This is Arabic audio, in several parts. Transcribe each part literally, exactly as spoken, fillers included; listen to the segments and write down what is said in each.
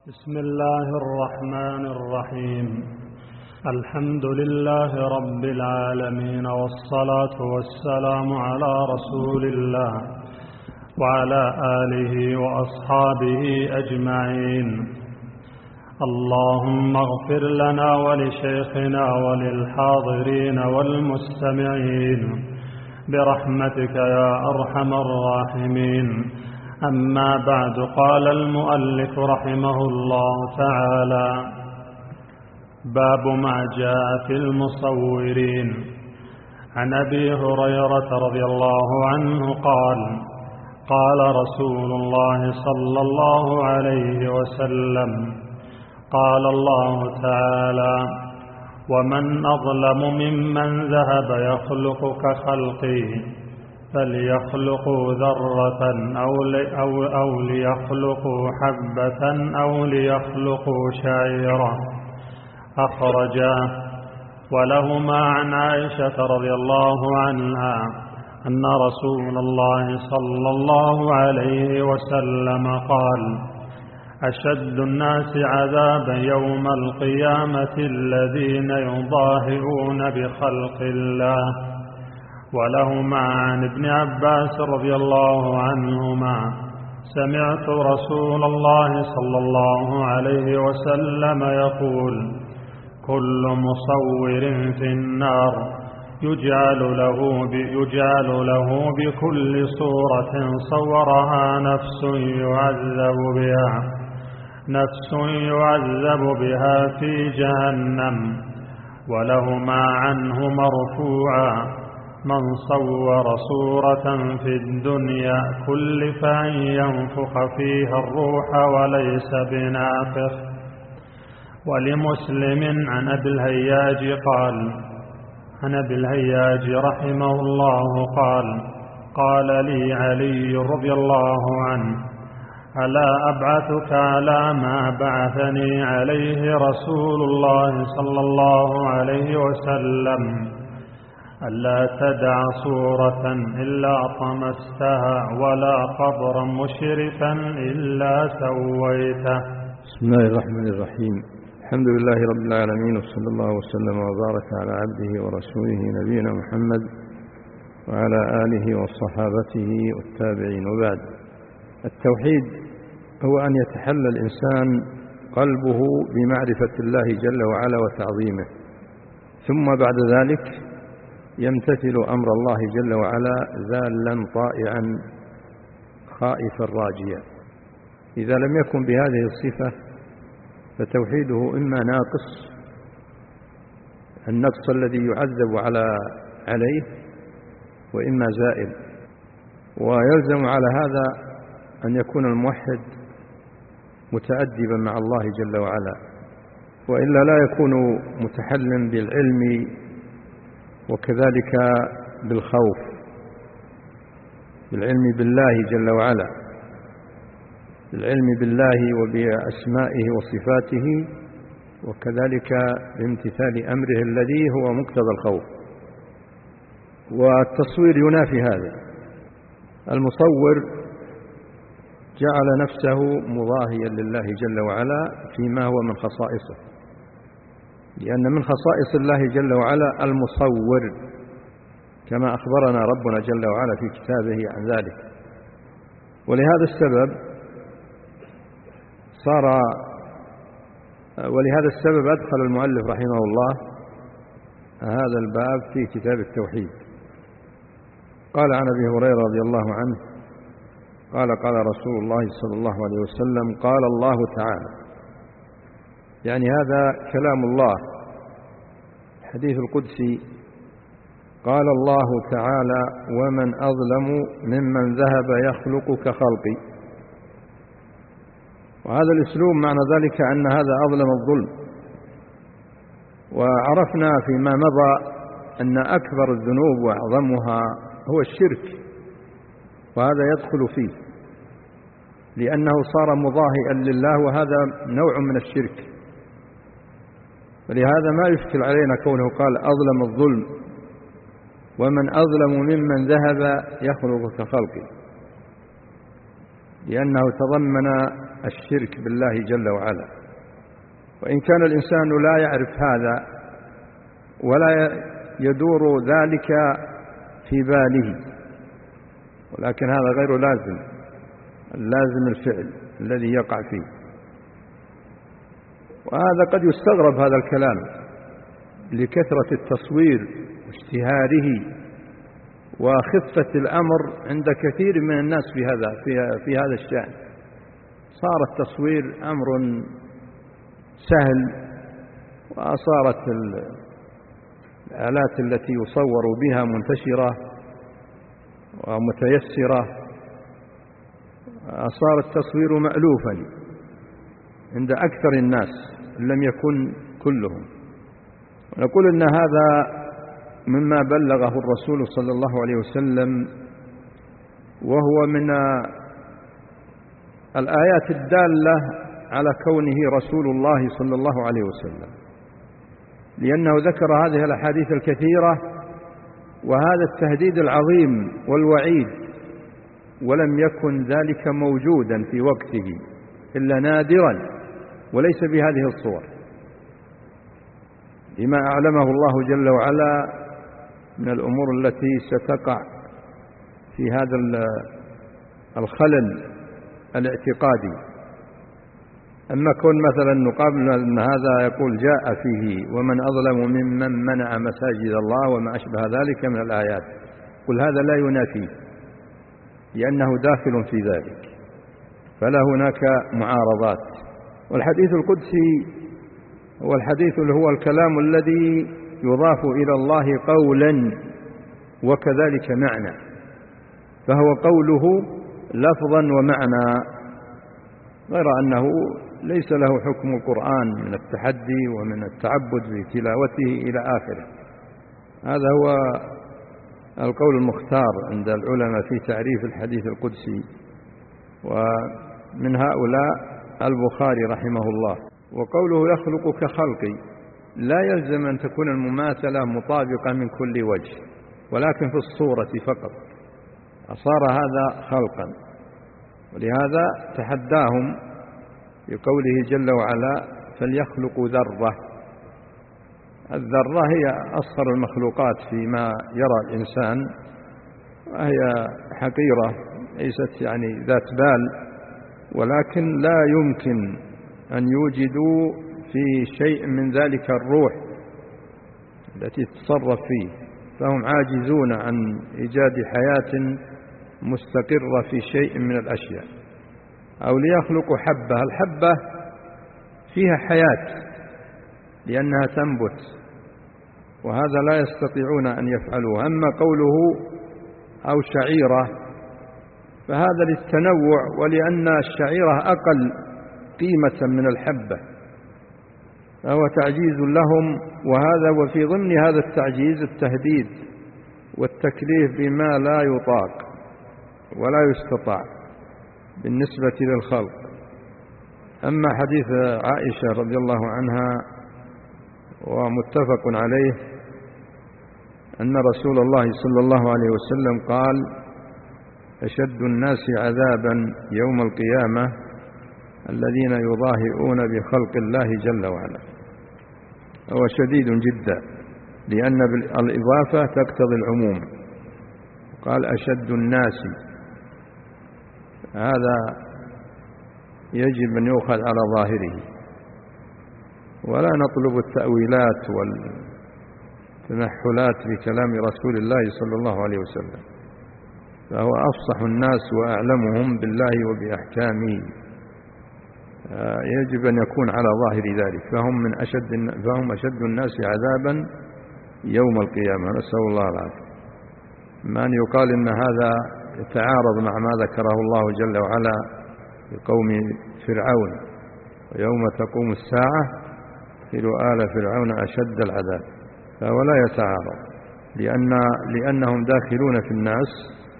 بسم الله الرحمن الرحيم. الحمد لله رب العالمين، والصلاة والسلام على رسول الله وعلى آله وأصحابه أجمعين. اللهم اغفر لنا ولشيخنا وللحاضرين والمستمعين برحمتك يا أرحم الراحمين. أما بعد، قال المؤلف رحمه الله تعالى: باب ما جاء في المصورين. عن أبي هريرة رضي الله عنه قال: قال رسول الله صلى الله عليه وسلم: قال الله تعالى: ومن أظلم ممن ذهب يخلق كخلقي، فليخلقوا ذرة أو, أو, أو ليخلقوا حبة أو ليخلقوا شعيرا. أخرجاه. ولهما عن عائشة رضي الله عنها أن رسول الله صلى الله عليه وسلم قال: أشد الناس عذابا يوم القيامة الذين يضاهئون بخلق الله. ولهما عن ابن عباس رضي الله عنهما: سمعت رسول الله صلى الله عليه وسلم يقول: كل مصور في النار يجعل له, يجعل له بكل صورة صورها نفس يعذب بها نفس يعذب بها في جهنم. ولهما عنه مرفوعا: من صور صورة في الدنيا كلف أن ينفخ فيها الروح وليس بنافخ. ولمسلم عن أبي الهياج قال: عن أبي الهياج رحمه الله قال: قال لي علي رضي الله عنه: ألا أبعثك على ما بعثني عليه رسول الله صلى الله عليه وسلم؟ ألا تدع صورة إلا طمستها ولا قبرا مشرفا إلا سويته. بسم الله الرحمن الرحيم. الحمد لله رب العالمين، وصلى الله وسلم وبارك على عبده ورسوله نبينا محمد وعلى آله وصحابته والتابعين. وبعد، التوحيد هو أن يتحلى الإنسان قلبه بمعرفة الله جل وعلا وتعظيمه، ثم بعد ذلك يمتثل أمر الله جل وعلا ذالا طائعا خائفا راجيا. إذا لم يكن بهذه الصفة فتوحيده إما ناقص، النقص الذي يعذب على عليه، وإما زائل. ويلزم على هذا أن يكون الموحد متأدبا مع الله جل وعلا، وإلا لا يكون متحلا بالعلم وكذلك بالخوف، بالعلم بالله جل وعلا، بالعلم بالله وبأسمائه وصفاته، وكذلك بامتثال أمره الذي هو مقتضى الخوف. والتصوير ينافي هذا. المصور جعل نفسه مضاهيا لله جل وعلا فيما هو من خصائصه، لأن من خصائص الله جل وعلا المصور، كما أخبرنا ربنا جل وعلا في كتابه عن ذلك. ولهذا السبب صار ولهذا السبب أدخل المؤلف رحمه الله هذا الباب في كتاب التوحيد. قال عن أبي هريرة رضي الله عنه قال: قال رسول الله صلى الله عليه وسلم: قال الله تعالى، يعني هذا كلام الله، الحديث القدسي. قال الله تعالى: ومن أظلم ممن ذهب يخلق كخلقي. وهذا الأسلوب معنى ذلك أن هذا أظلم الظلم. وعرفنا فيما مضى أن أكبر الذنوب وأعظمها هو الشرك، وهذا يدخل فيه لأنه صار مضاهئا لله، وهذا نوع من الشرك. ولهذا ما يشكل علينا كونه قال أظلم الظلم: ومن أظلم ممن ذهب يخلق كخلقه، لأنه تضمن الشرك بالله جل وعلا. وإن كان الإنسان لا يعرف هذا ولا يدور ذلك في باله، ولكن هذا غير لازم، اللازم الفعل الذي يقع فيه. وهذا قد يستغرب هذا الكلام لكثرة التصوير واشتهاره وخفة الأمر عند كثير من الناس في هذا في, في هذا الشأن. صار التصوير أمر سهل، وصارت الآلات التي يصور بها منتشرة ومتيسرة، صار التصوير مألوفا عند أكثر الناس إن لم يكن كلهم. ونقول إن هذا مما بلغه الرسول صلى الله عليه وسلم، وهو من الآيات الدالة على كونه رسول الله صلى الله عليه وسلم، لأنه ذكر هذه الأحاديث الكثيرة وهذا التهديد العظيم والوعيد، ولم يكن ذلك موجودا في وقته إلا نادرا، وليس بهذه الصور، لما أعلمه الله جل وعلا من الأمور التي ستقع في هذا الخلل الاعتقادي. أما كون مثلا نقابل أن هذا يقول جاء فيه ومن أظلم ممن منع مساجد الله وما أشبه ذلك من الآيات، قل هذا لا ينافي، لأنه داخل في ذلك، فلا هناك معارضات. والحديث القدسي هو الحديث اللي هو الكلام الذي يضاف إلى الله قولا وكذلك معنى، فهو قوله لفظا ومعنى، غير أنه ليس له حكم القرآن من التحدي ومن التعبد بتلاوته إلى آخره. هذا هو القول المختار عند العلماء في تعريف الحديث القدسي، ومن هؤلاء البخاري رحمه الله. وقوله يخلق كخلقي لا يلزم أن تكون المماثلة مطابقة من كل وجه، ولكن في الصورة فقط، أصار هذا خلقا. ولهذا تحداهم بقوله جل وعلا فليخلقوا ذرة. الذرة هي أصغر المخلوقات فيما يرى الإنسان، وهي حقيرة ليست يعني ذات بال، ولكن لا يمكن أن يوجدوا في شيء من ذلك الروح التي تتصرف فيه، فهم عاجزون عن إيجاد حياة مستقرة في شيء من الأشياء. أو ليخلقوا حبة، الحبة فيها حياة لأنها تنبت، وهذا لا يستطيعون أن يفعلوه. أما قوله أو شعيرة فهذا للتنوع، ولأن الشعيرة أقل قيمة من الحبة، فهو تعجيز لهم. وهذا وفي ضمن هذا التعجيز التهديد والتكليف بما لا يطاق ولا يستطاع بالنسبة للخلق. أما حديث عائشة رضي الله عنها ومتفق عليه أن رسول الله صلى الله عليه وسلم قال أشد الناس عذابا يوم القيامة الذين يضاهئون بخلق الله جل وعلا. هو شديد جدا، لأن الإضافة تقتضي العموم. قال أشد الناس، هذا يجب أن يؤخذ على ظاهره، ولا نطلب التأويلات والتنحلات بكلام رسول الله صلى الله عليه وسلم، فهو أفصح الناس وأعلمهم بالله وبأحكامه، يجب أن يكون على ظاهر ذلك. فهم من أشد فهم أشد الناس عذابا يوم القيامة، نسأل الله العافية. ما أن يقال إن هذا يتعارض مع ما ذكره الله جل وعلا لقوم فرعون ويوم تقوم الساعة ادخلوا آل فرعون أشد العذاب، فهو لا يتعارض، لأن لأنهم داخلون في الناس،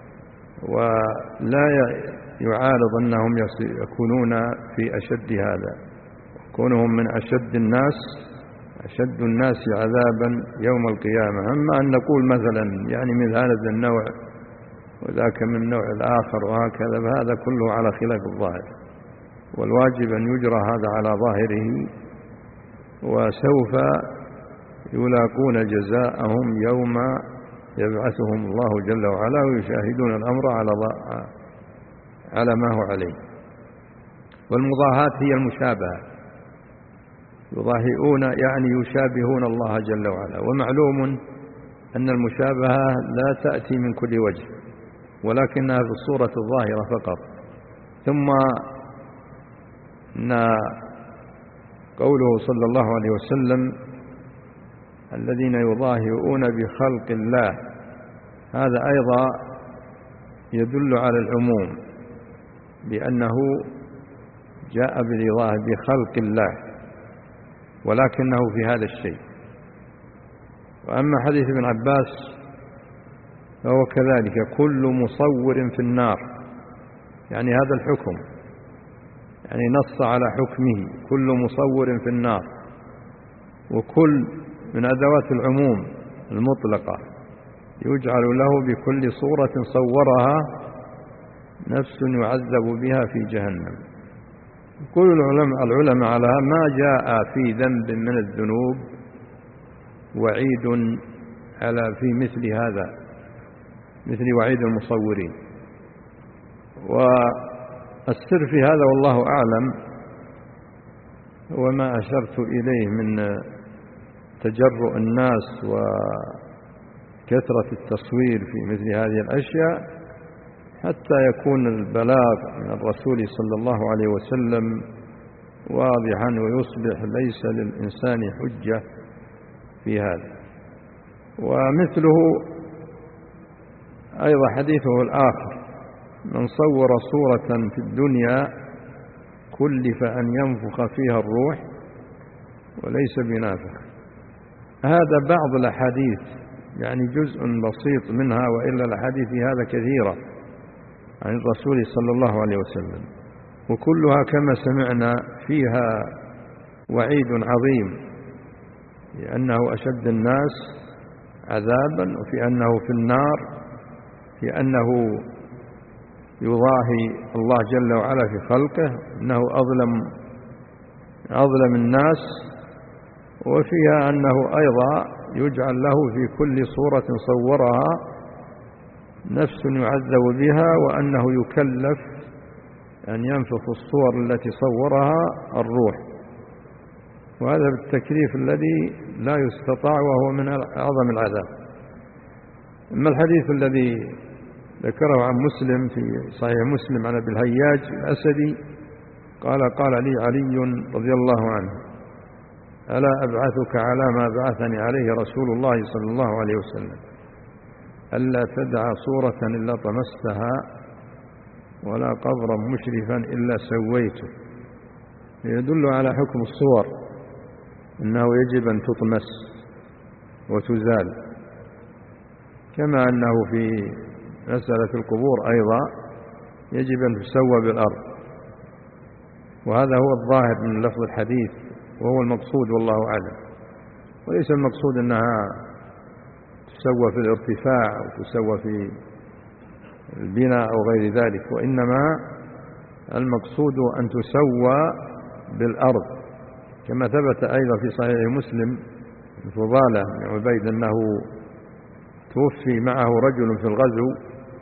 ولا يعارض أنهم يكونون في أشد هذا. كونهم من أشد الناس أشد الناس عذابا يوم القيامة. أما أن نقول مثلا يعني من هذا النوع وذاك من النوع الآخر وهكذا، فهذا كله على خلاف الظاهر، والواجب أن يجرى هذا على ظاهره، وسوف يلاقون جزاءهم يوم يبعثهم الله جل وعلا ويشاهدون الأمر على على ما هو عليه. والمضاهاة هي المشابهة، يضاهئون يعني يشابهون الله جل وعلا. ومعلوم أن المشابهة لا تأتي من كل وجه، ولكنها في الصورة الظاهرة فقط. ثم إن قوله صلى الله عليه وسلم الذين يضاهئون بخلق الله، هذا أيضا يدل على العموم، بأنه جاء بالإضاهة بخلق الله، ولكنه في هذا الشيء. وأما حديث ابن عباس فهو كذلك، كل مصور في النار، يعني هذا الحكم، يعني نص على حكمه، كل مصور في النار. وكل من أدوات العموم المطلقة، يجعل له بكل صورة صورها نفس يعذب بها في جهنم. كل العلماء, العلماء على ما جاء في ذنب من الذنوب وعيد على في مثل هذا، مثل وعيد المصورين. والسر في هذا والله أعلم هو ما أشرت إليه من تجرؤ الناس وكثرة التصوير في مثل هذه الأشياء، حتى يكون البلاغ من الرسول صلى الله عليه وسلم واضحا، ويصبح ليس للإنسان حجة في هذا. ومثله أيضا حديثه الآخر: من صور صورة في الدنيا كلف أن ينفخ فيها الروح وليس بنافخ. هذا بعض الأحاديث، يعني جزء بسيط منها، وإلا الأحاديث هذا كثيرة عن الرسول صلى الله عليه وسلم، وكلها كما سمعنا فيها وعيد عظيم، لأنه أشد الناس عذابا، وفي أنه في النار، في أنه يضاهي الله جل وعلا في خلقه، أنه أظلم أظلم الناس، وفيها أنه أيضا يجعل له في كل صورة صورها نفس يعذب بها، وأنه يكلف أن ينفخ الصور التي صورها الروح. وهذا بالتكليف الذي لا يستطاع، وهو من أعظم العذاب. أما الحديث الذي ذكره عن مسلم في صحيح مسلم عن أبي الهياج الأسدي قال: قال لي علي رضي الله عنه: ألا أبعثك على ما بعثني عليه رسول الله صلى الله عليه وسلم، ألا تدع صورة إلا طمستها، ولا قبرا مشرفا إلا سويته. يدل على حكم الصور، إنه يجب أن تطمس وتزال، كما أنه في مسألة القبور أيضا يجب أن تسوى بالأرض. وهذا هو الظاهر من لفظ الحديث، وهو المقصود والله أعلم. وليس المقصود أنها تسوى في الارتفاع أو تسوى في البناء أو غير ذلك، وإنما المقصود أن تسوى بالأرض، كما ثبت أيضا في صحيح مسلم فضالة بن عبيد أنه توفي معه رجل في الغزو،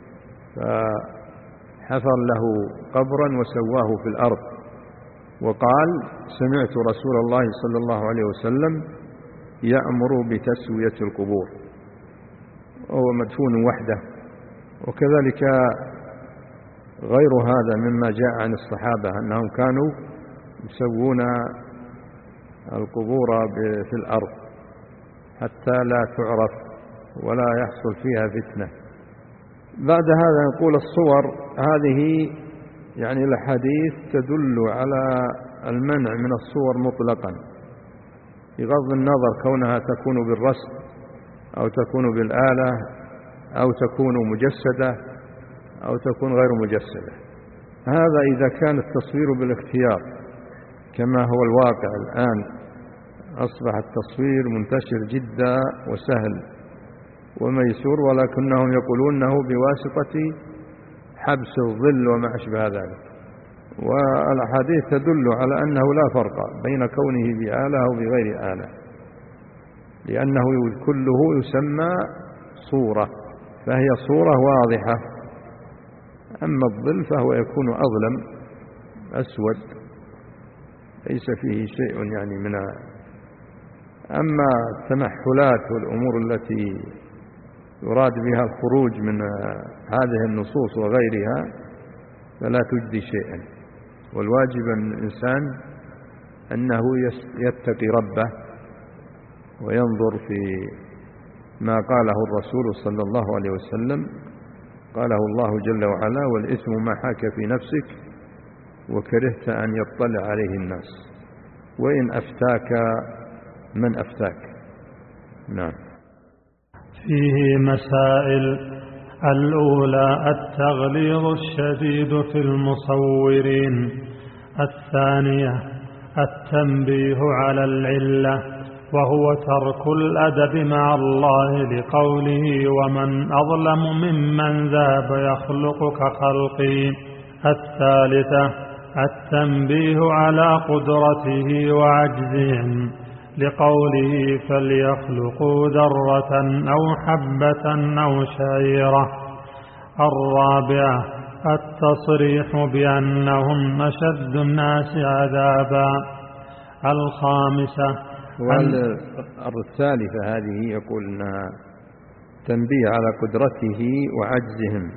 فحفر له قبرا وسواه في الأرض، وقال: سمعت رسول الله صلى الله عليه وسلم يأمر بتسوية القبور، وهو مدفون وحده. وكذلك غير هذا مما جاء عن الصحابة أنهم كانوا يسوون القبور في الأرض حتى لا تعرف ولا يحصل فيها فتنة. بعد هذا نقول الصور هذه، يعني الحديث تدل على المنع من الصور مطلقا، بغض النظر كونها تكون بالرسم أو تكون بالآلة أو تكون مجسدة أو تكون غير مجسدة. هذا إذا كان التصوير بالاختيار، كما هو الواقع الآن، أصبح التصوير منتشر جدا وسهل وميسور، ولكنهم يقولون أنه بواسطة حبس الظل وما أشبه ذلك. والأحاديث تدل على أنه لا فرق بين كونه بآلة أو بغير آلة، لأنه كله يسمى صورة، فهي صورة واضحة. أما الظل فهو يكون أظلم أسود ليس فيه شيء يعني من. أما التمحلات والأمور التي يراد بها الخروج من هذه النصوص وغيرها فلا تجدي شيئا. والواجب أن الإنسان أنه يتقي ربه وينظر في ما قاله الرسول صلى الله عليه وسلم، قاله الله جل وعلا: والإثم ما حاك في نفسك وكرهت أن يطلع عليه الناس، وإن أفتاك من أفتاك. نعم. فيه مسائل: الأولى التغليظ الشديد في المصورين. الثانية التنبيه على العلة، وهو ترك الأدب مع الله لقوله: ومن أظلم ممن ذاب يخلق كخلقي. الثالثة التنبيه على قدرته وعجزهم لقوله: فليخلقوا ذرة أو حبة أو شعيرة. الرابعة التصريح بأنهم أشد الناس عذابا. الخامسة والثالثة هذه يقول أنها تنبيه على قدرته وعجزهم،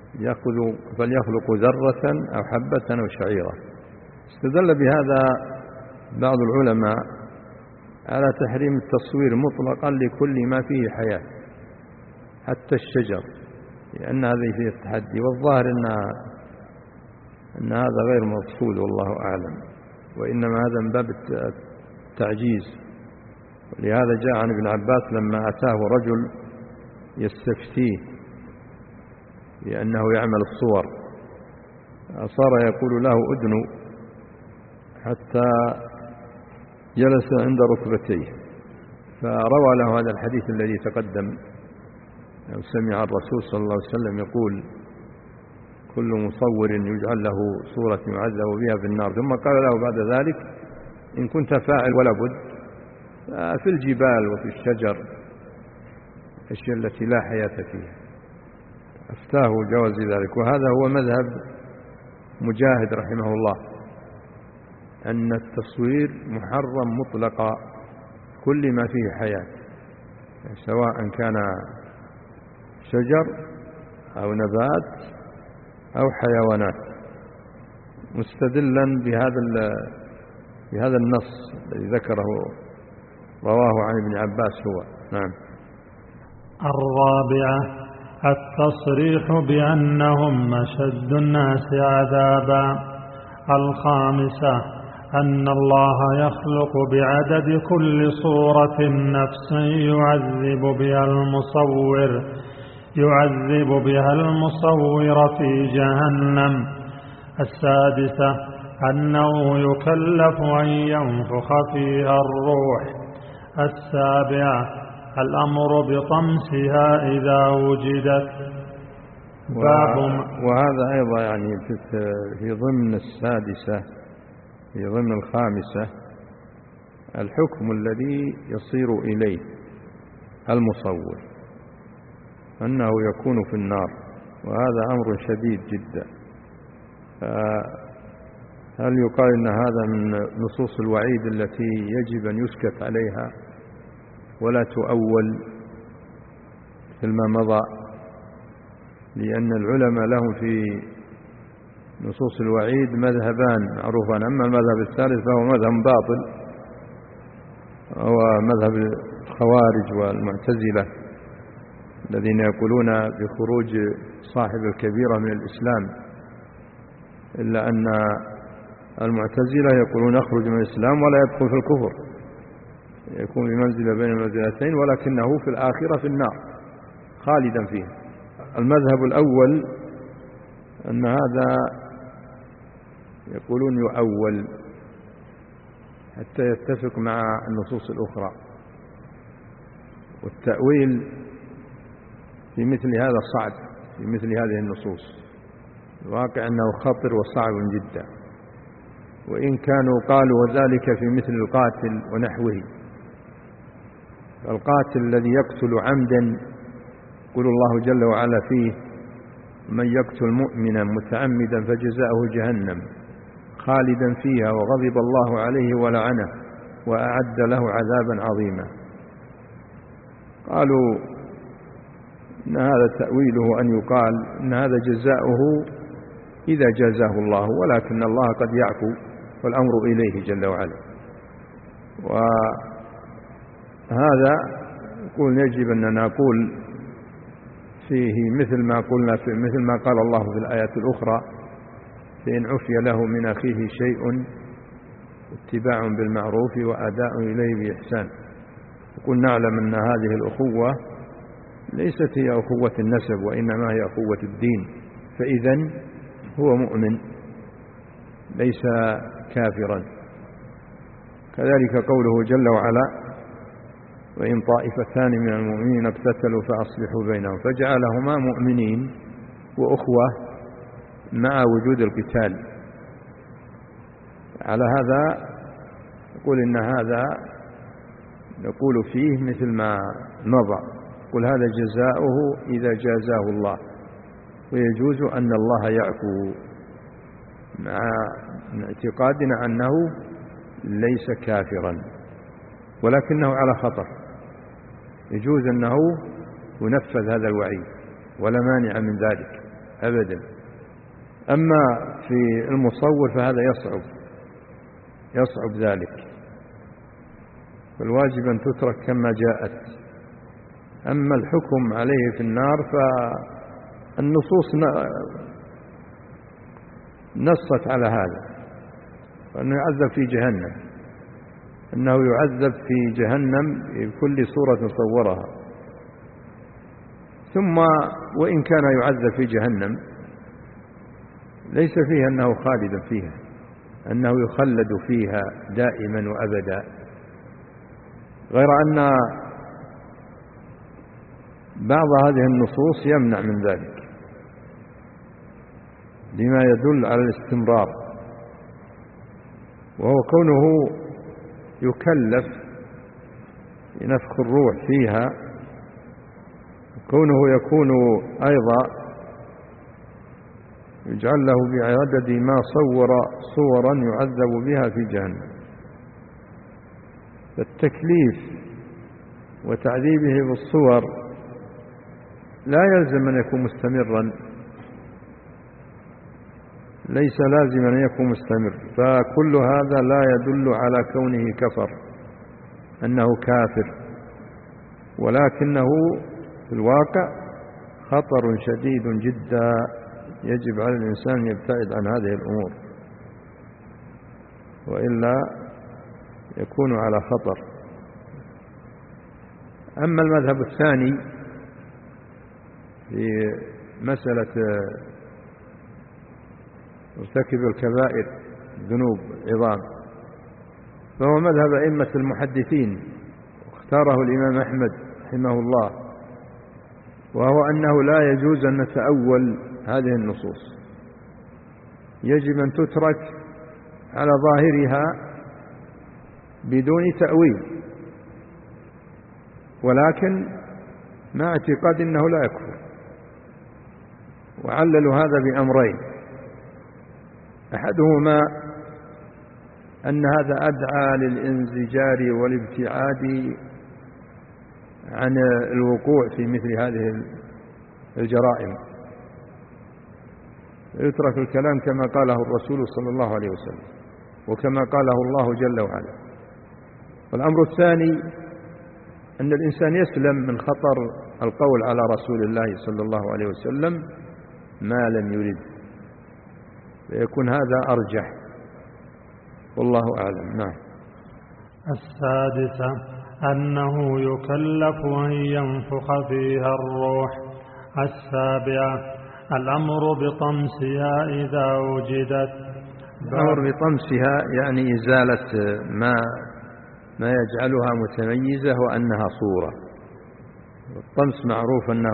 فليخلقوا ذرة أو حبة أو شعيرة. استدل بهذا بعض العلماء على تحريم التصوير مطلقا لكل ما فيه حياة حتى الشجر، لأن هذه فيه التحدي، والظاهر أن أن هذا غير مقصود والله أعلم، وإنما هذا من باب التعجيز. ولهذا جاء عن ابن عباس لما أتاه رجل يستفتيه لأنه يعمل الصور، صار يقول له: أدنو، حتى جلس عند ركبتيه، فروى له هذا الحديث الذي تقدم، سمع الرسول صلى الله عليه وسلم يقول: كل مصور يجعل له صورة يعذب بها في النار. ثم قال له بعد ذلك: إن كنت فاعل ولا بد في الجبال وفي الشجر، الأشياء التي لا حياة فيها، أفتاه جواز ذلك. وهذا هو مذهب مجاهد رحمه الله، أن التصوير محرم مطلقا كل ما فيه حياة، سواء كان شجر أو نبات أو حيوانات، مستدلا بهذا بهذا النص الذي ذكره رواه عن ابن عباس هو. نعم. الرابعة التصريح بأنهم أشد الناس عذابا. الخامسة أن الله يخلق بعدد كل صورة نفسا يعذب بها المصور يعذب بها المصور في جهنم. السادسة أنه يكلف أن ينفخ فيها الروح. السابعة الأمر بطمسها إذا وجدت. باب وهذا أيضا يعني في ضمن السادسة، في ضمن الخامسة، الحكم الذي يصير إليه المصور أنه يكون في النار، وهذا أمر شديد جدا. هل يقال إن هذا من نصوص الوعيد التي يجب أن يسكت عليها ولا تؤول مثل ما مضى؟ لأن العلماء لهم في نصوص الوعيد مذهبان معروفان، أما المذهب الثالث فهو مذهب باطل، هو مذهب الخوارج والمعتزلة الذين يقولون بخروج صاحب الكبيرة من الإسلام، إلا أن المعتزلة يقولون يخرج من الإسلام ولا يدخل في الكفر، يكون بمنزلة بين المنزلتين، ولكنه في الآخرة في النار خالدا فيها. المذهب الأول أن هذا يقولون يؤول حتى يتفق مع النصوص الأخرى، والتأويل في مثل هذا صعب، في مثل هذه النصوص الواقع أنه خطر وصعب جدا. وإن كانوا قالوا ذلك في مثل القاتل ونحوه. القاتل الذي يقتل عمدا يقول الله جل وعلا فيه: من يقتل مؤمنا متعمدا فجزاؤه جهنم خالدا فيها وغضب الله عليه ولعنه وأعد له عذابا عظيما. قالوا إن هذا تأويله أن يقال إن هذا جزاؤه إذا جازاه الله، ولكن الله قد يعفو والأمر إليه جل وعلا. وهذا يقول يجب أن نقول فيه مثل ما قلنا في مثل ما قال الله في الآيات الأخرى: فإن عفي له من أخيه شيء اتباع بالمعروف وأداء إليه بإحسان. يقول نعلم أن هذه الأخوة ليست هي أخوة النسب، وإنما هي أخوة الدين، فإذن هو مؤمن ليس كافرا. كذلك قوله جل وعلا: وإن طائفتان من المؤمنين اقتتلوا فأصلحوا بينهم، فجعلهما مؤمنين وأخوة مع وجود القتال. على هذا نقول إن هذا نقول فيه مثل ما مضى، قل هذا جزاؤه إذا جازاه الله، ويجوز أن الله يعفو مع اعتقادنا أنه ليس كافرا ولكنه على خطر، يجوز أنه ينفذ هذا الوعيد ولا مانع من ذلك أبدا. أما في المصور فهذا يصعب يصعب ذلك، فالواجب أن تترك كما جاءت. أما الحكم عليه في النار فالنصوص نصت على هذا، وأنه يعذب في جهنم، أنه يعذب في جهنم بكل صورة صورها. ثم وإن كان يعذب في جهنم ليس فيها أنه خالد فيها، أنه يخلد فيها دائما وأبدا، غير أن بعض هذه النصوص يمنع من ذلك لما يدل على الاستمرار، وهو كونه يكلف بنفخ الروح فيها، كونه يكون أيضا يجعل له بعدد ما صور صورا يعذب بها في جهنم. فالتكليف وتعذيبه بالصور لا يلزم أن يكون مستمرا، ليس لازم أن يكون مستمر، فكل هذا لا يدل على كونه كفر أنه كافر، ولكنه في الواقع خطر شديد جدا، يجب على الإنسان أن يبتعد عن هذه الأمور وإلا يكون على خطر. أما المذهب الثاني في مسألة مرتكب الكبائر ذنوب عظام فهو مذهب أئمة المحدثين، واختاره الإمام أحمد رحمه الله، وهو أنه لا يجوز أن نتأول هذه النصوص، يجب أن تترك على ظاهرها بدون تأويل، ولكن مع اعتقاد أنه لا يكفر. وعللوا هذا بأمرين: أحدهما أن هذا أدعى للانزجار والابتعاد عن الوقوع في مثل هذه الجرائم، يترك الكلام كما قاله الرسول صلى الله عليه وسلم وكما قاله الله جل وعلا. والأمر الثاني أن الإنسان يسلم من خطر القول على رسول الله صلى الله عليه وسلم ما لم يرد، فيكون هذا أرجح، والله أعلم. نعم. السادسة أنه يكلف أن ينفخ فيها الروح. السابعة الأمر بطمسها إذا وجدت. الأمر بطمسها يعني إزالة ما ما يجعلها متميزة وأنها صورة. الطمس معروف أنه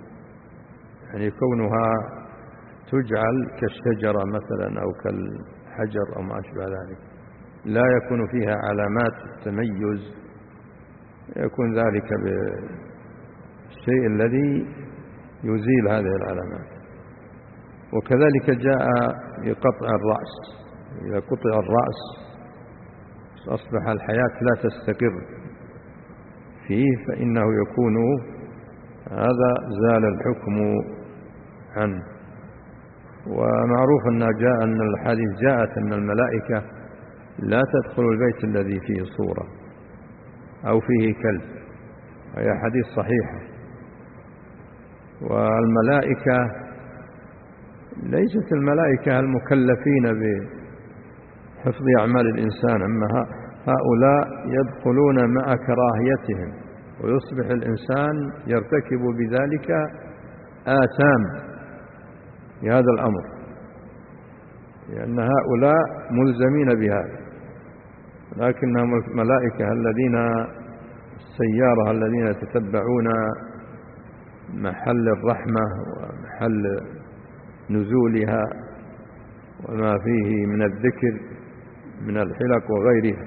يعني كونها تجعل كالشجرة مثلا أو حجر أو ما أشبه ذلك، لا يكون فيها علامات التميز، يكون ذلك بالشيء الذي يزيل هذه العلامات. وكذلك جاء بقطع الرأس، إذا قطع الرأس أصبح الحياة لا تستقر فيه، فإنه يكون هذا زال الحكم عنه. ومعروف أن جاء أن الحديث جاءت أن الملائكة لا تدخل البيت الذي فيه صورة أو فيه كلب، هي حديث صحيحة. والملائكة ليست الملائكة المكلفين بحفظ أعمال الإنسان، أما هؤلاء يدخلون مع كراهيتهم، ويصبح الإنسان يرتكب بذلك آثام في هذا الأمر، لأن هؤلاء ملزمين بهذا. لكنهم الملائكة الذين السيارة الذين يتتبعون محل الرحمة ومحل نزولها وما فيه من الذكر من الحلق وغيرها.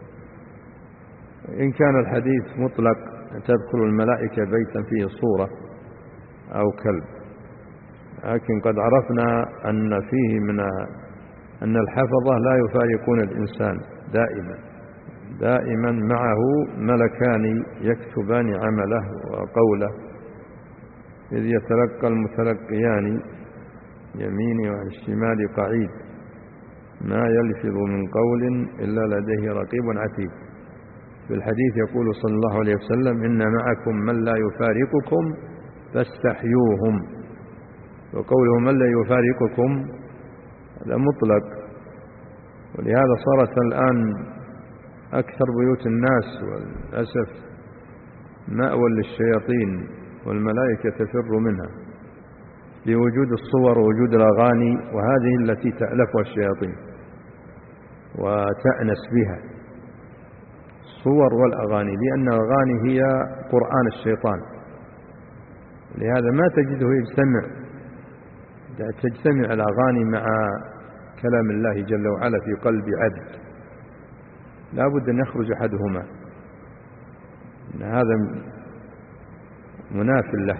إن كان الحديث مطلق تدخل الملائكة بيتا فيه صورة أو كلب، لكن قد عرفنا أن فيه من أن الحفظة لا يفارقون الإنسان دائما دائما معه ملكان يكتبان عمله وقوله، إذ يتلقى المتلقيان يمين وعن الشمال قعيد ما يلفظ من قول إلا لديه رقيب عتيد. في الحديث يقول صلى الله عليه وسلم: إن معكم من لا يفارقكم فاستحيوهم. وقوله من لا يفارقكم هذا مطلق، ولهذا صارت الآن أكثر بيوت الناس والأسف مأوى للشياطين، والملائكة تفر منها لوجود الصور ووجود الأغاني، وهذه التي تألفها الشياطين وتأنس بها، الصور والأغاني، لأن الأغاني هي قرآن الشيطان. لهذا ما تجده يجتمع تجتمع الأغاني مع كلام الله جل وعلا في قلب عبد، لا بد أن يخرج أحدهما، إن هذا مناف له.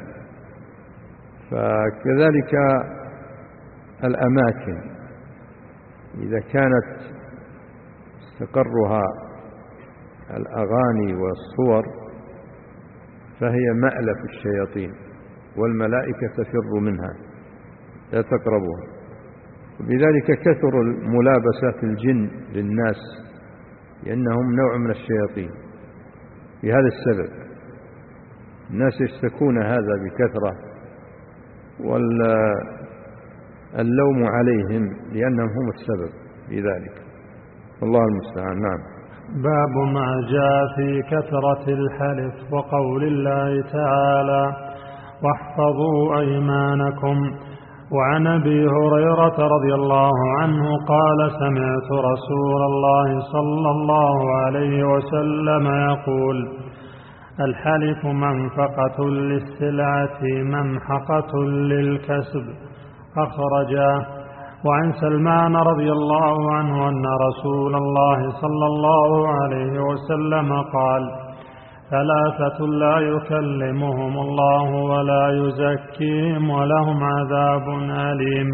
فكذلك الأماكن إذا كانت استقرها الأغاني والصور فهي مألف الشياطين، والملائكة تفر منها لا تقربها. وبذلك كثر ملابسات الجن للناس، لأنهم نوع من الشياطين. بهذا السبب الناس يشتكون هذا بكثرة، واللوم عليهم لأنهم هم السبب في ذلك، والله المستعان. نعم. باب ما جاء في كثرة الحلف وقول الله تعالى: واحفظوا أيمانكم. وعن أبي هريرة رضي الله عنه قال: سمعت رسول الله صلى الله عليه وسلم يقول: الحلف منفقة للسلعة ممحقة للكسب، أخرجاه. وعن سلمان رضي الله عنه أن رسول الله صلى الله عليه وسلم قال: ثلاثة لا يكلمهم الله ولا يزكيهم ولهم عذاب أليم: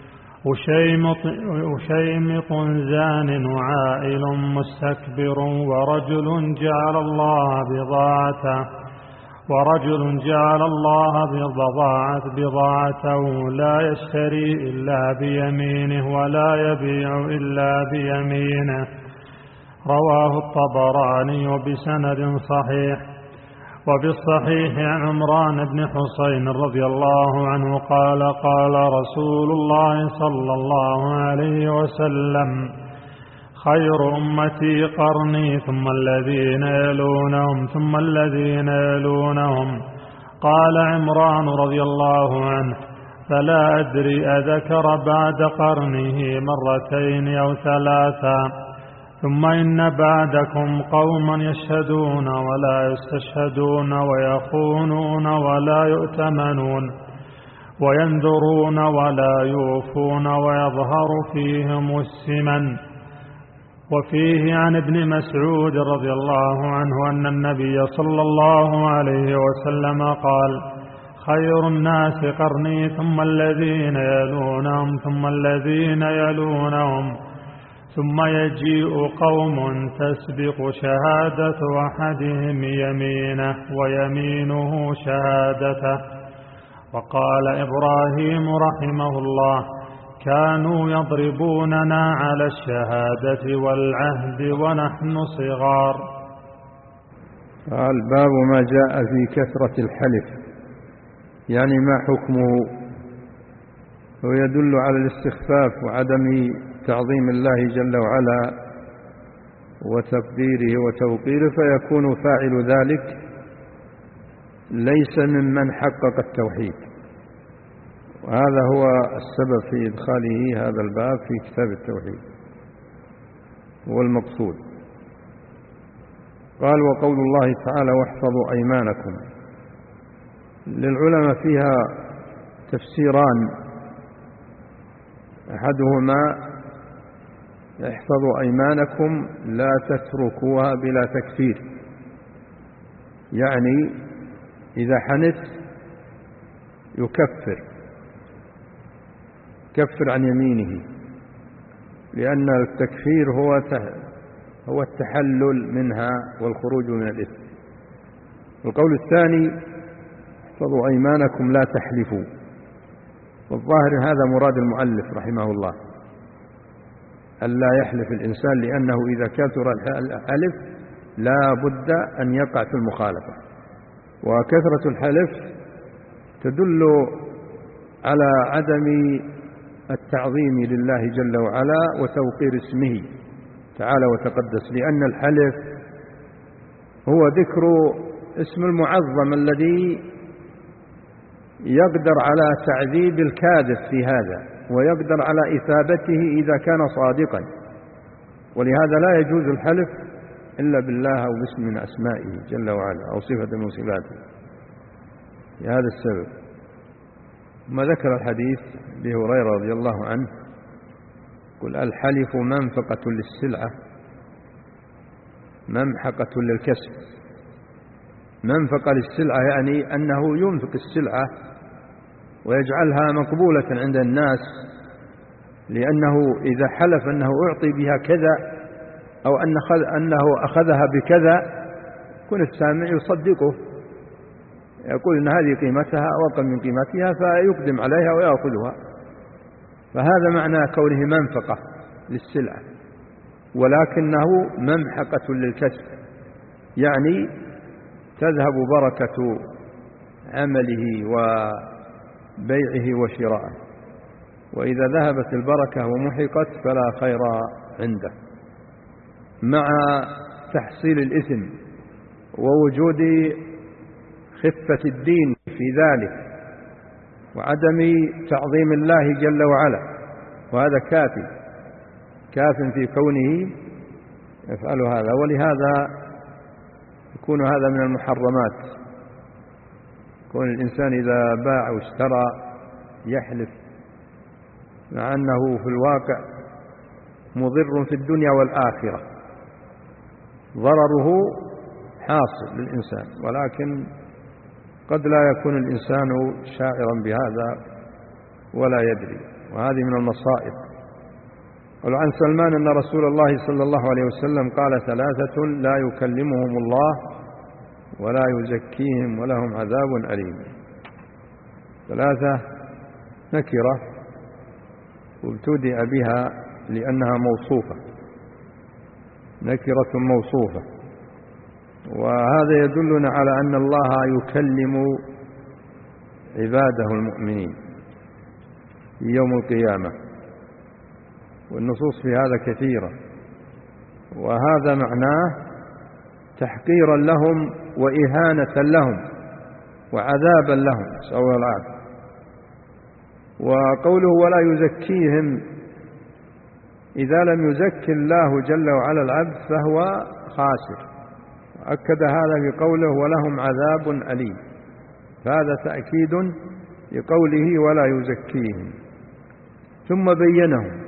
وشيمط زان وعائل مستكبر ورجل جعل الله بضاعته ورجل جعل الله بضاعة بضاعته لا يشتري إلا بيمينه ولا يبيع إلا بيمينه. رواه الطبراني بسند صحيح. وبالصحيح عن عمران بن حسين رضي الله عنه قال: قال رسول الله صلى الله عليه وسلم: خير أمتي قرني ثم الذين يلونهم ثم الذين يلونهم. قال عمران رضي الله عنه: فلا أدري أذكر بعد قرنه مرتين أو ثلاثا. ثم إن بعدكم قوما يشهدون ولا يستشهدون ويخونون ولا يؤتمنون وينذرون ولا يوفون ويظهر فيهم السمن. وفيه عن ابن مسعود رضي الله عنه أن النبي صلى الله عليه وسلم قال: خير الناس قرني ثم الذين يلونهم ثم الذين يلونهم ثم يجيء قوم تسبق شهادة أحدهم يمينه ويمينه شهادته. وقال إبراهيم رحمه الله: كانوا يضربوننا على الشهادة والعهد ونحن صغار. قال: باب ما جاء في كثرة الحلف، يعني ما حكمه؟ هو يدل على الاستخفاف وعدم تعظيم الله جل وعلا وتقديره وتوقيره، فيكون فاعل ذلك ليس ممن حقق التوحيد. وهذا هو السبب في إدخاله هذا الباب في كتاب التوحيد، هو المقصود. قال: وقول الله تعالى: واحفظوا أيمانكم. للعلماء فيها تفسيران، أحدهما: احفظوا أيمانكم لا تتركوها بلا تكفير، يعني إذا حنث يكفر كفر عن يمينه، لأن التكفير هو هو التحلل منها والخروج من الإثم. القول الثاني: احفظوا أيمانكم لا تحلفوا. والظاهر هذا مراد المؤلف رحمه الله، ألا يحلف الإنسان، لأنه إذا كثر الحلف لا بد أن يقع في المخالفة. وكثرة الحلف تدل على عدم التعظيم لله جل وعلا وتوقير اسمه تعالى وتقدس، لأن الحلف هو ذكر اسم المعظم الذي يقدر على تعذيب الكاذب في هذا، ويقدر على إثابته إذا كان صادقا. ولهذا لا يجوز الحلف إلا بالله أو باسم من أسمائه جل وعلا أو صفة من صفاته، لهذا السبب. ما ذكر الحديث أبي هريرة رضي الله عنه: قل الحلف منفقة للسلعة ممحقة للكسب. منفقة للسلعة يعني أنه ينفق السلعة ويجعلها مقبولة عند الناس، لأنه إذا حلف أنه أعطي بها كذا أو أنه أخذها بكذا يكون السامع يصدقه، يقول إن هذه قيمتها أو أقل من قيمتها فيقدم عليها ويأخذها. فهذا معنى كونه منفقة للسلعة، ولكنه ممحقة للكسب، يعني تذهب بركة عمله وبيعه وشراءه، وإذا ذهبت البركة ومحقت فلا خير عنده، مع تحصيل الإثم ووجود خفة الدين في ذلك وعدم تعظيم الله جل وعلا. وهذا كافي كاف في كونه يفعل هذا. ولهذا يكون هذا من المحرمات، يكون الإنسان إذا باع واشترى يحلف، مع أنه في الواقع مضر في الدنيا والآخرة، ضرره حاصل للإنسان، ولكن قد لا يكون الإنسان شاعرا بهذا ولا يدري، وهذه من المصائب. وعن سلمان أن رسول الله صلى الله عليه وسلم قال: ثلاثة لا يكلمهم الله ولا يزكيهم ولهم عذاب أليم. ثلاثة نكرة وابتدأ بها لأنها موصوفة، نكرة موصوفة، وهذا يدلنا على أن الله يكلم عباده المؤمنين في يوم القيامة، والنصوص في هذا كثيرة. وهذا معناه تحقيرا لهم وإهانة لهم وعذابا لهم، نسأل الله العافية. وقوله ولا يزكيهم، إذا لم يزكي الله جل وعلا العبد فهو خاسر. أكد هذا بقوله ولهم عذاب أليم، فهذا تأكيد لقوله ولا يزكيهم. ثم بينهم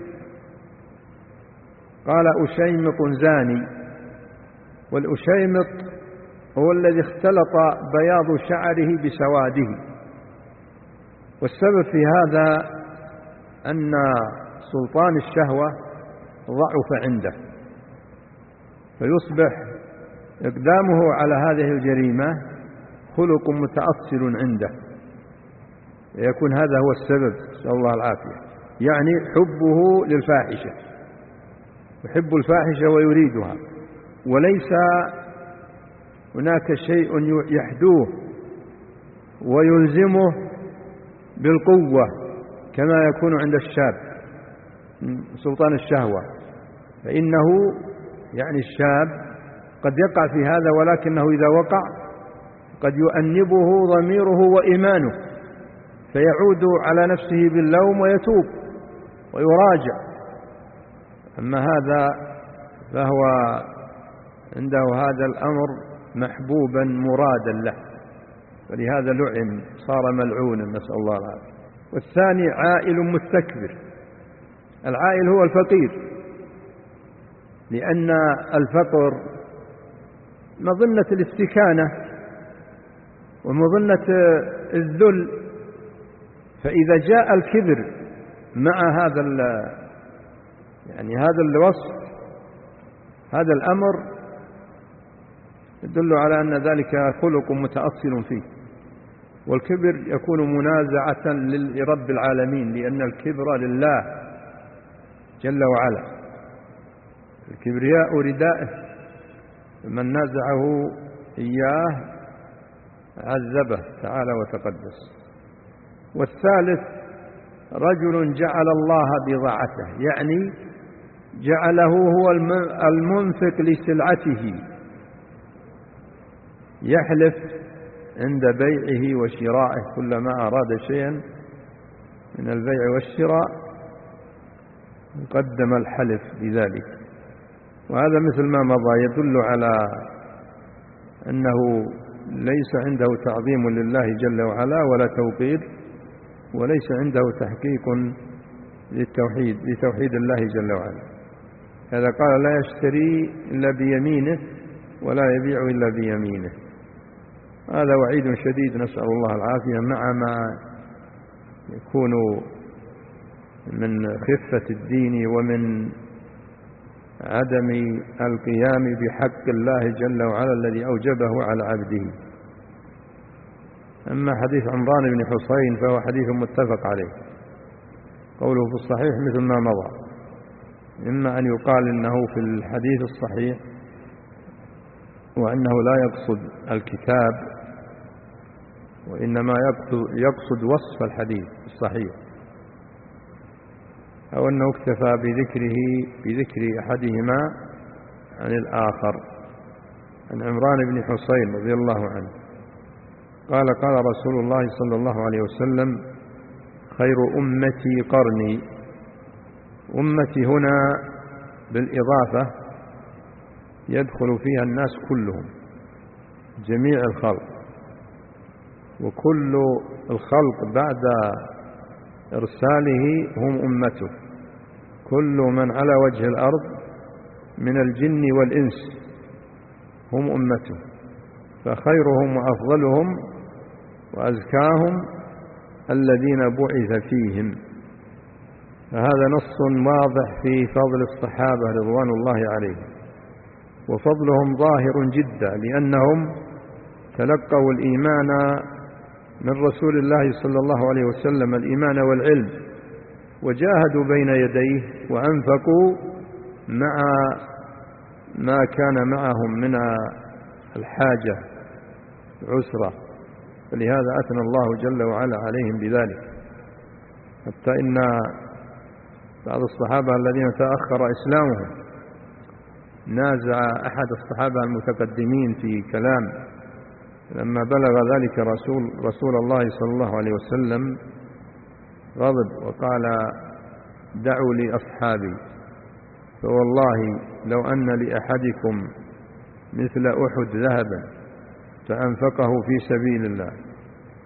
قال أشيمط زاني، والأشيمط هو الذي اختلط بياض شعره بسواده، والسبب في هذا أن سلطان الشهوة ضعف عنده، فيصبح إقدامه على هذه الجريمة خلق متأصل عنده، يكون هذا هو السبب، نسأل الله العافية. يعني حبه للفاحشة، يحب الفاحشة ويريدها، وليس هناك شيء يحدوه ويلزمه بالقوة كما يكون عند الشاب سلطان الشهوة، فإنه يعني الشاب قد يقع في هذا، ولكنه إذا وقع قد يؤنبه ضميره وإيمانه، فيعود على نفسه باللوم ويتوب ويراجع. أما هذا فهو عنده هذا الأمر محبوبا مرادا له، فلهذا لعن، صار ملعونا، نسأل الله العافية. والثاني عائل مستكبر. العائل هو الفقير، لأن الفقر مظنة الاستكانة ومظنة الذل، فإذا جاء الكبر مع هذا يعني هذا الوصف، هذا الأمر يدل على أن ذلك خلق متأصل فيه. والكبر يكون منازعة لرب العالمين، لأن الكبر لله جل وعلا، الكبرياء ردائه، فمن نازعه إياه عذبه تعالى وتقدس. والثالث رجل جعل الله بضاعته، يعني جعله هو المنفق لسلعته، يحلف عند بيعه وشرائه، كلما أراد شيئا من البيع والشراء قدم الحلف بذلك. وهذا مثل ما مضى يدل على أنه ليس عنده تعظيم لله جل وعلا ولا توقير، وليس عنده تحقيق للتوحيد لتوحيد الله جل وعلا. هذا قال لا يشتري إلا بيمينه ولا يبيع إلا بيمينه. هذا وعيد شديد، نسأل الله العافية، مع ما يكون من خفة الدين ومن عدم القيام بحق الله جل وعلا الذي أوجبه على عبده. أما حديث عمران بن حصين فهو حديث متفق عليه، قوله في الصحيح مثل ما مضى، إما أن يقال إنه في الحديث الصحيح وأنه لا يقصد الكتاب، وإنما يقصد وصف الحديث الصحيح، أو أنه اكتفى بذكره بذكر أحدهما عن الآخر. عن عمران بن حصين رضي الله عنه قال قال رسول الله صلى الله عليه وسلم خير أمتي قرني. أمتي هنا بالإضافة يدخل فيها الناس كلهم، جميع الخلق، وكل الخلق بعد إرساله هم أمته، كل من على وجه الأرض من الجن والإنس هم أمته، فخيرهم وأفضلهم وأزكاهم الذين بعث فيهم. فهذا نص واضح في فضل الصحابة رضوان الله عليهم، وفضلهم ظاهر جدا، لأنهم تلقوا الإيمان من رسول الله صلى الله عليه وسلم، الإيمان والعلم، وجاهدوا بين يديه وأنفقوا مع ما كان معهم من الحاجة عسرة، فلهذا أثنى الله جل وعلا عليهم بذلك. حتى إن بعض الصحابة الذين تأخر إسلامهم نازع أحد الصحابة المتقدمين في كلام، لما بلغ ذلك رسول, رسول الله صلى الله عليه وسلم غضب وقال دعوا لي أصحابي، فوالله لو أن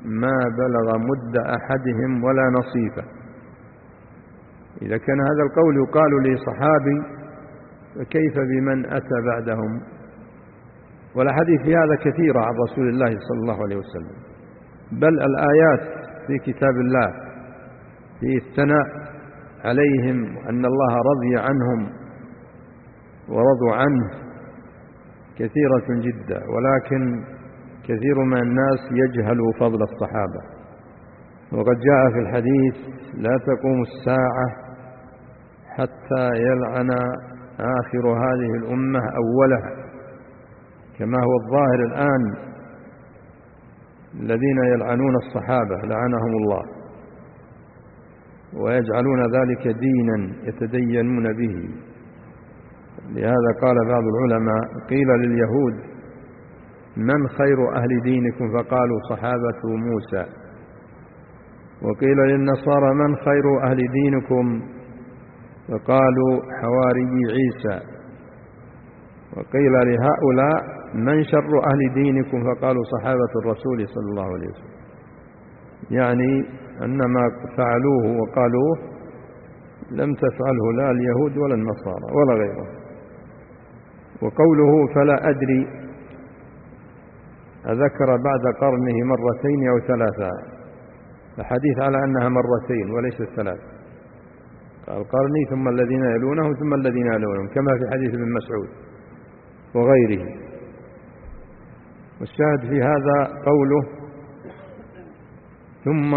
ما بلغ مد أحدهم ولا نصيفه. إذا كان هذا القول يقال لصحابي فكيف بمن أتى بعدهم؟ والأحاديث في هذا كثيرة عن رسول الله صلى الله عليه وسلم، بل الآيات في كتاب الله في الثناء عليهم أن الله رضي عنهم ورضوا عنه كثيرة جدا، ولكن كثير من الناس يجهل فضل الصحابة. وقد جاء في الحديث: لا تقوم الساعة حتى يلعن آخر هذه الأمة أولها، كما هو الظاهر الآن الذين يلعنون الصحابة لعنهم الله ويجعلون ذلك دينا يتدينون به. لهذا قال بعض العلماء: قيل لليهود: من خير أهل دينكم؟ فقالوا: صحابة موسى. وقيل للنصارى: من خير أهل دينكم؟ فقالوا: حواري عيسى. وقيل لهؤلاء: من شر أهل دينكم؟ فقالوا: صحابة الرسول صلى الله عليه وسلم. يعني أن ما فعلوه وقالوه لم تفعله لا اليهود ولا النصارى ولا غيرهم. وقوله: فلا أدري، أذكر بعد قرنه مرتين أو ثلاثة، الحديث على أنها مرتين وليس ثلاث. قال: قرني ثم الذين يلونهم ثم الذين يلونهم، كما في حديث ابن مسعود وغيره. والشاهد في هذا قوله: ثم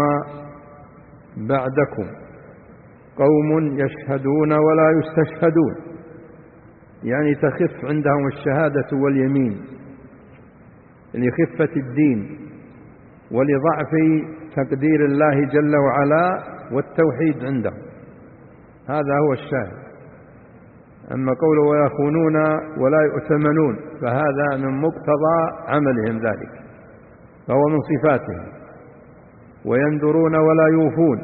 بعدكم قوم يشهدون ولا يستشهدون، يعني تخف عندهم الشهادة واليمين لخفة الدين ولضعف تقدير الله جل وعلا والتوحيد عندهم. هذا هو الشاهد. أما قوله: ويخونون ولا يؤتمنون، فهذا من مقتضى عملهم ذلك، فهو من صفاتهم. وينذرون ولا يوفون،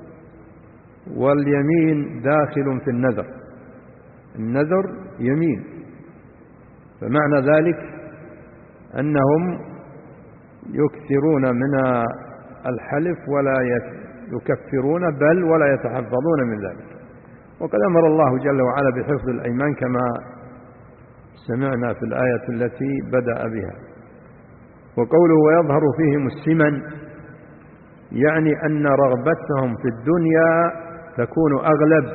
واليمين داخل في النذر، النذر يمين، فمعنى ذلك أنهم يكثرون من الحلف ولا يكفرون بل ولا يتحفظون من ذلك. وقد أمر الله جل وعلا بحفظ الأيمان كما سمعنا في الآية التي بدأ بها. وقوله: ويظهر فيهم السمن، يعني أن رغبتهم في الدنيا تكون أغلب،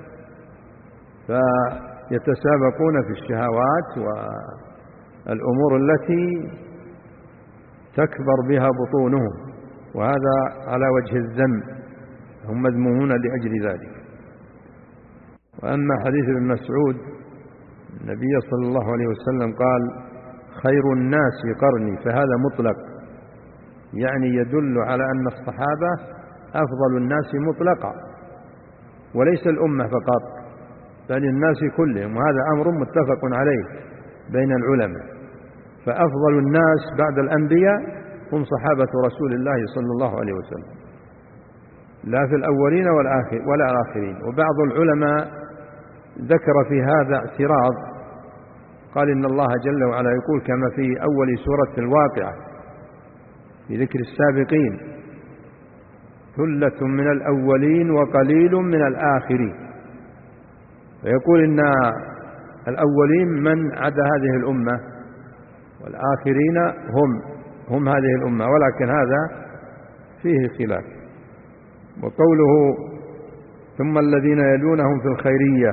فيتسابقون في الشهوات والأمور التي تكبر بها بطونهم، وهذا على وجه الذم، هم مذمومون لأجل ذلك. وأما حديث ابن مسعود، النبي صلى الله عليه وسلم قال: خير الناس قرني، فهذا مطلق، يعني يدل على أن الصحابة أفضل الناس مطلقا، وليس الأمة فقط بل الناس كلهم، وهذا أمر متفق عليه بين العلماء. فأفضل الناس بعد الأنبياء هم صحابة رسول الله صلى الله عليه وسلم، لا في الأولين ولا الآخرين. وبعض العلماء ذكر في هذا اعتراض، قال: إن الله جل وعلا يقول كما في أول سورة الواقعة في ذكر السابقين: ثلة من الأولين وقليل من الآخرين. فيقول إن الأولين من عدا هذه الأمة، والآخرين هم هم هذه الأمة، ولكن هذا فيه خلاف. وقوله: ثم الذين يلونهم في الخيرية،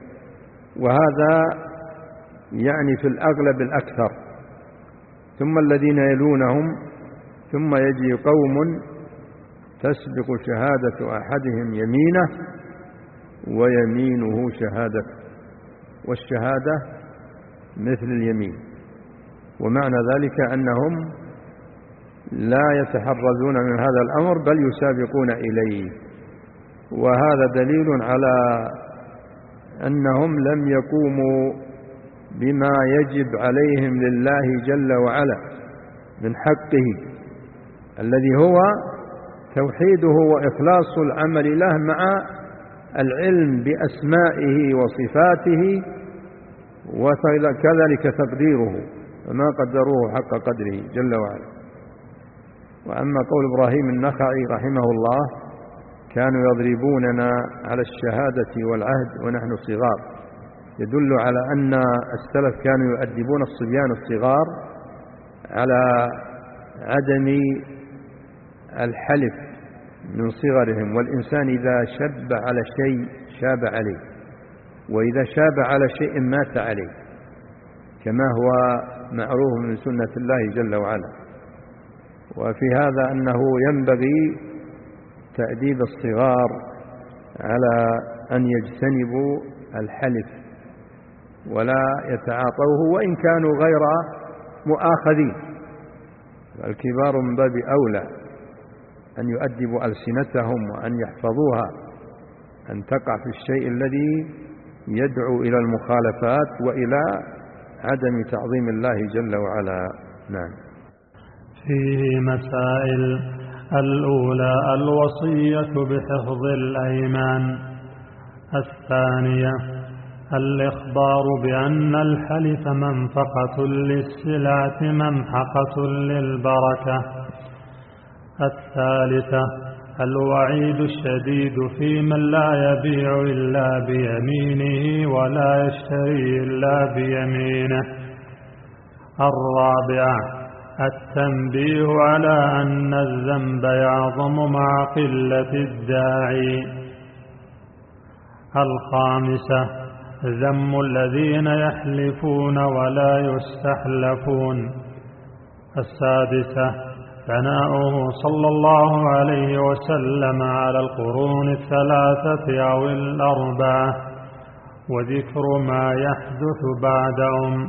وهذا يعني في الأغلب الأكثر. ثم الذين يلونهم، ثم يجي قوم تسبق شهادة أحدهم يمينه ويمينه شهادته، والشهادة مثل اليمين. ومعنى ذلك أنهم لا يتحرزون من هذا الأمر بل يسابقون إليه. وهذا دليل على أنهم لم يقوموا بما يجب عليهم لله جل وعلا من حقه، الذي هو توحيده وإخلاص العمل له مع العلم بأسمائه وصفاته، وكذلك تقديره، فما قدروه حق قدره جل وعلا. وأما قول إبراهيم النخعي رحمه الله: كانوا يضربوننا على الشهادة والعهد ونحن صغار، يدل على أن السلف كانوا يؤدبون الصبيان الصغار على عدم الحلف من صغرهم. والإنسان إذا شب على شيء شاب عليه، وإذا شاب على شيء مات عليه، كما هو معروف من سنة الله جل وعلا. وفي هذا أنه ينبغي تأديب الصغار على أن يجتنبوا الحلف ولا يتعاطوه وإن كانوا غير مؤاخذين. الكبار من باب أولى أن يؤدبوا ألسنتهم وأن يحفظوها، أن تقع في الشيء الذي يدعو إلى المخالفات وإلى عدم تعظيم الله جل وعلا. نعم. فيه مسائل: الأولى الوصية بحفظ الأيمان. الثانية الإخبار بأن الحلف منفقة للسلعة ممحقة للبركة. الثالثة الوعيد الشديد في من لا يبيع إلا بيمينه ولا يشتري إلا بيمينه. الرابعة التنبيه على أن الذنب يعظم مع قلة الداعي. الخامسة ذم الذين يحلفون ولا يستحلفون. السادسة ثناؤه صلى الله عليه وسلم على القرون الثلاثة أو الأربعة، وذكر ما يحدث بعدهم.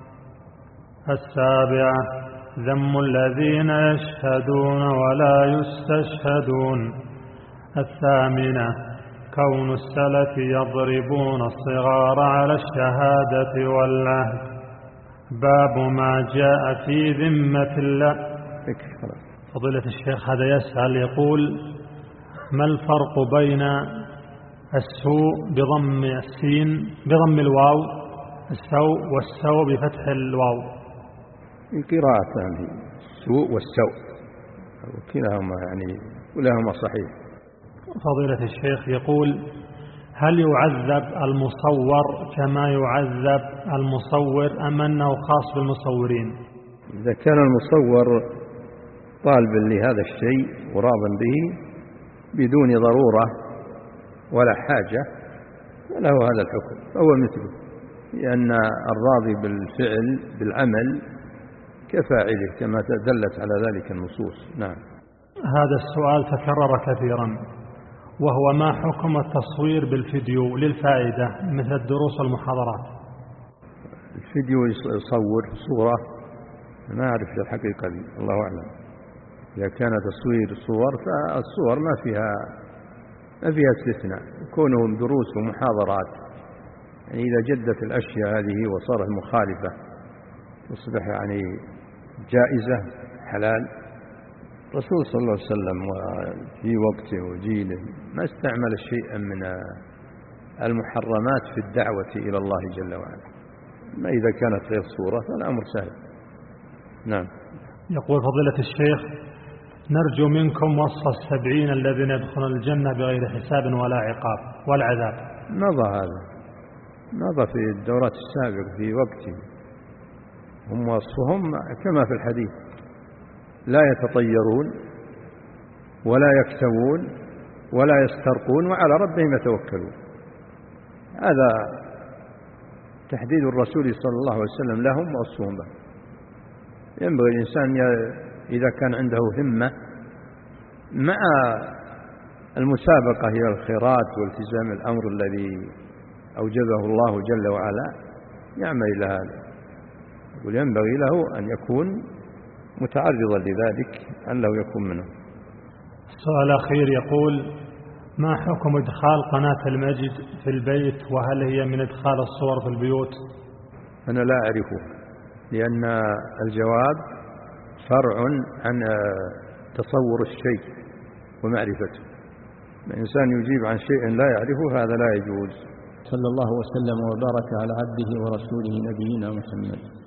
السابعة ذم الذين يشهدون ولا يستشهدون. الثامنة كون السلف يضربون الصغار على الشهادة والعهد. باب ما جاء في ذمة الله. فضيلة الشيخ هذا يسأل يقول: ما الفرق بين السوء بضم السين بضم الواو السوء والسوء بفتح الواو؟ القراءتان السوء والسوء كلاهما يعني كلاهما صحيح. فضيلة الشيخ يقول: هل يعذب المصور كما يعذب المصور أم أنه خاص بالمصورين؟ إذا كان المصور طالبا لهذا الشيء وراضا به بدون ضرورة ولا حاجة فله هذا الحكم، فهو مثله، لأن الراضي بالفعل بالعمل كفاعله كما دلت على ذلك النصوص. نعم. هذا السؤال تكرر كثيرا، وهو: ما حكم التصوير بالفيديو للفائدة مثل الدروس والمحاضرات؟ الفيديو يصور صورة، ما أعرف الحقيقة دي، الله أعلم. إذا كان تصوير صور فالصور ما فيها ما فيها استثناء، كونه دروس ومحاضرات يعني إذا جدت الأشياء هذه وصارت مخالفة تصبح يعني جائزة حلال. الرسول صلى الله عليه وسلم في وقته وجيله ما استعمل شيئا من المحرمات في الدعوة إلى الله جل وعلا، ما إذا كانت غير صورة فالأمر سهل. نعم. يقول فضيلة الشيخ: نرجو منكم وصف السبعين الذين يدخلون الجنة بغير حساب ولا عقاب والعذاب. مضى هذا، مضى في الدورات السابقة في وقته. هم وصفهم كما في الحديث: لا يتطيرون ولا يكتوون ولا يسترقون وعلى ربهم يتوكلون. هذا تحديد الرسول صلى الله عليه وسلم لهم ووصفهم به. ينبغي الإنسان إذا كان عنده همة مع المسابقة إلى الخيرات والتزام الأمر الذي أوجبه الله جل وعلا يعمل إلى هذا، وينبغي له أن يكون متعرضا لذلك أنه يكون منه. السؤال الأخير يقول: ما حكم إدخال قناة المجد في البيت، وهل هي من إدخال الصور في البيوت؟ أنا لا أعرفه، لأن الجواب فرع عن تصور الشيء ومعرفته. الإنسان يجيب عن شيء لا يعرفه هذا لا يجوز. صلى الله وسلم وبارك على عبده ورسوله نبينا محمد.